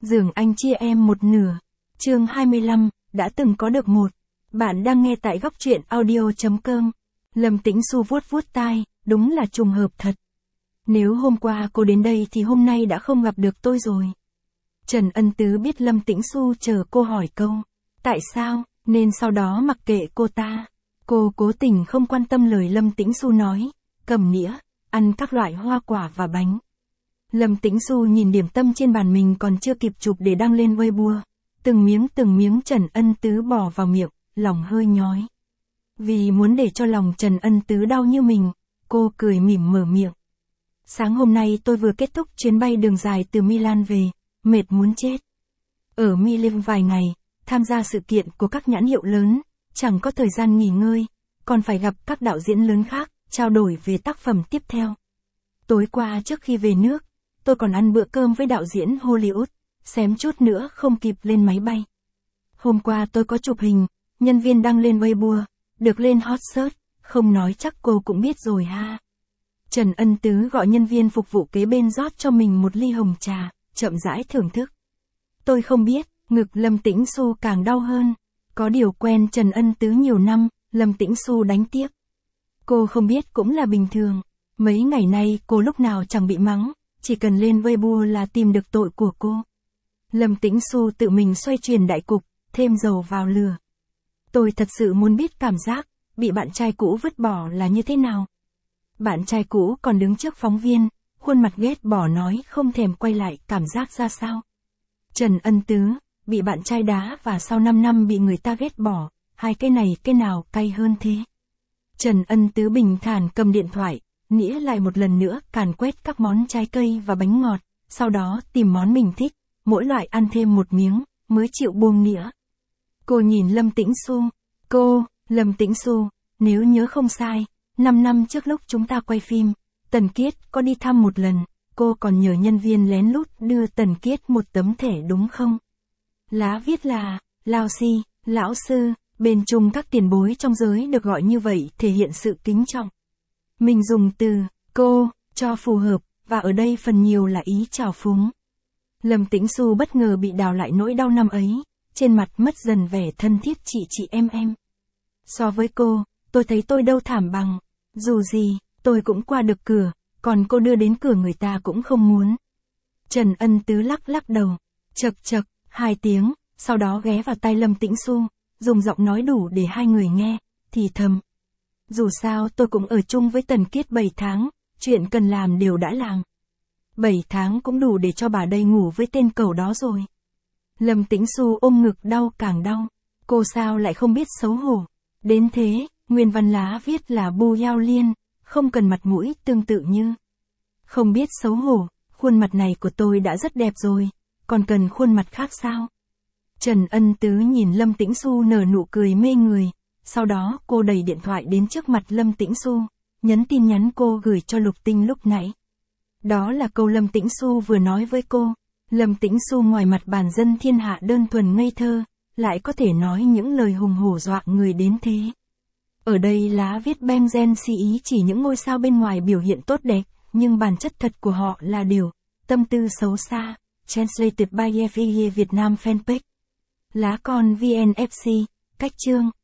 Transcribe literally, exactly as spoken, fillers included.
Giường anh chia em một nửa. Chương hai mươi lăm, đã từng có được một. Bạn đang nghe tại góc truyện audio chấm com. Lâm Tĩnh Xu vuốt vuốt tai, đúng là trùng hợp thật. Nếu hôm qua cô đến đây thì hôm nay đã không gặp được tôi rồi. Trần Ân Tứ biết Lâm Tĩnh Xu chờ cô hỏi câu, tại sao, nên sau đó mặc kệ cô ta. Cô cố tình không quan tâm lời Lâm Tĩnh Xu nói, cầm nĩa, ăn các loại hoa quả và bánh. Lâm Tĩnh Xu nhìn điểm tâm trên bàn mình còn chưa kịp chụp để đăng lên Weibo. Từng miếng từng miếng Trần Ân Tứ bỏ vào miệng, lòng hơi nhói. Vì muốn để cho lòng Trần Ân Tứ đau như mình, cô cười mỉm mở miệng. Sáng hôm nay tôi vừa kết thúc chuyến bay đường dài từ Milan về, mệt muốn chết. Ở Milan vài ngày, tham gia sự kiện của các nhãn hiệu lớn, chẳng có thời gian nghỉ ngơi, còn phải gặp các đạo diễn lớn khác, trao đổi về tác phẩm tiếp theo. Tối qua trước khi về nước, tôi còn ăn bữa cơm với đạo diễn Hollywood, xém chút nữa không kịp lên máy bay. Hôm qua tôi có chụp hình, nhân viên đăng lên Weibo, được lên hot search, không nói chắc cô cũng biết rồi ha. Trần Ân Tứ gọi nhân viên phục vụ kế bên rót cho mình một ly hồng trà, chậm rãi thưởng thức. Tôi không biết, ngực Lâm Tĩnh Xu càng đau hơn. Có điều quen Trần Ân Tứ nhiều năm, Lâm Tĩnh Xu đánh tiếp. Cô không biết cũng là bình thường. Mấy ngày nay cô lúc nào chẳng bị mắng, chỉ cần lên Weibo là tìm được tội của cô. Lâm Tĩnh Xu tự mình xoay chuyển đại cục, thêm dầu vào lửa. Tôi thật sự muốn biết cảm giác, bị bạn trai cũ vứt bỏ là như thế nào. Bạn trai cũ còn đứng trước phóng viên, khuôn mặt ghét bỏ nói không thèm quay lại cảm giác ra sao. Trần Ân Tứ, bị bạn trai đá và sau năm năm bị người ta ghét bỏ, hai cái này cái nào cay hơn thế. Trần Ân Tứ bình thản cầm điện thoại, nĩa lại một lần nữa càn quét các món trái cây và bánh ngọt, sau đó tìm món mình thích, mỗi loại ăn thêm một miếng, mới chịu buông nĩa. Cô nhìn Lâm Tĩnh Xu, cô, Lâm Tĩnh Xu, nếu nhớ không sai, năm năm trước lúc chúng ta quay phim, Tần Kiết có đi thăm một lần, cô còn nhờ nhân viên lén lút đưa Tần Kiết một tấm thẻ đúng không? Lá viết là, Lao Si, Lão Sư, bên chung các tiền bối trong giới được gọi như vậy thể hiện sự kính trọng. Mình dùng từ, cô, cho phù hợp, và ở đây phần nhiều là ý trào phúng. Lâm Tĩnh Xu bất ngờ bị đào lại nỗi đau năm ấy, trên mặt mất dần vẻ thân thiết chị chị em em. So với cô, tôi thấy tôi đâu thảm bằng, dù gì, tôi cũng qua được cửa, còn cô đưa đến cửa người ta cũng không muốn. Trần Ân Tứ lắc lắc đầu, chật chật, hai tiếng, sau đó ghé vào tai Lâm Tĩnh Xu, dùng giọng nói đủ để hai người nghe, thì thầm. Dù sao tôi cũng ở chung với Tần Kiết bảy tháng, chuyện cần làm đều đã làm. bảy tháng cũng đủ để cho bà đây ngủ với tên cẩu đó rồi. Lâm Tĩnh Xu ôm ngực đau càng đau, cô sao lại không biết xấu hổ. Đến thế, nguyên văn lá viết là Bu Yao Liên, không cần mặt mũi tương tự như. Không biết xấu hổ, khuôn mặt này của tôi đã rất đẹp rồi, còn cần khuôn mặt khác sao? Trần Ân Tứ nhìn Lâm Tĩnh Xu nở nụ cười mê người, sau đó cô đẩy điện thoại đến trước mặt Lâm Tĩnh Xu, nhấn tin nhắn cô gửi cho Lục Tinh lúc nãy. Đó là câu Lâm Tĩnh Xu vừa nói với cô. Lâm Tĩnh Xu ngoài mặt bản dân thiên hạ đơn thuần ngây thơ, lại có thể nói những lời hùng hổ dọa người đến thế. Ở đây lá viết Benzen si ý chỉ những ngôi sao bên ngoài biểu hiện tốt đẹp, nhưng bản chất thật của họ là điều, tâm tư xấu xa. Translated by F I E Việt Nam Fanpage. Lá con vê en ép xê, cách chương.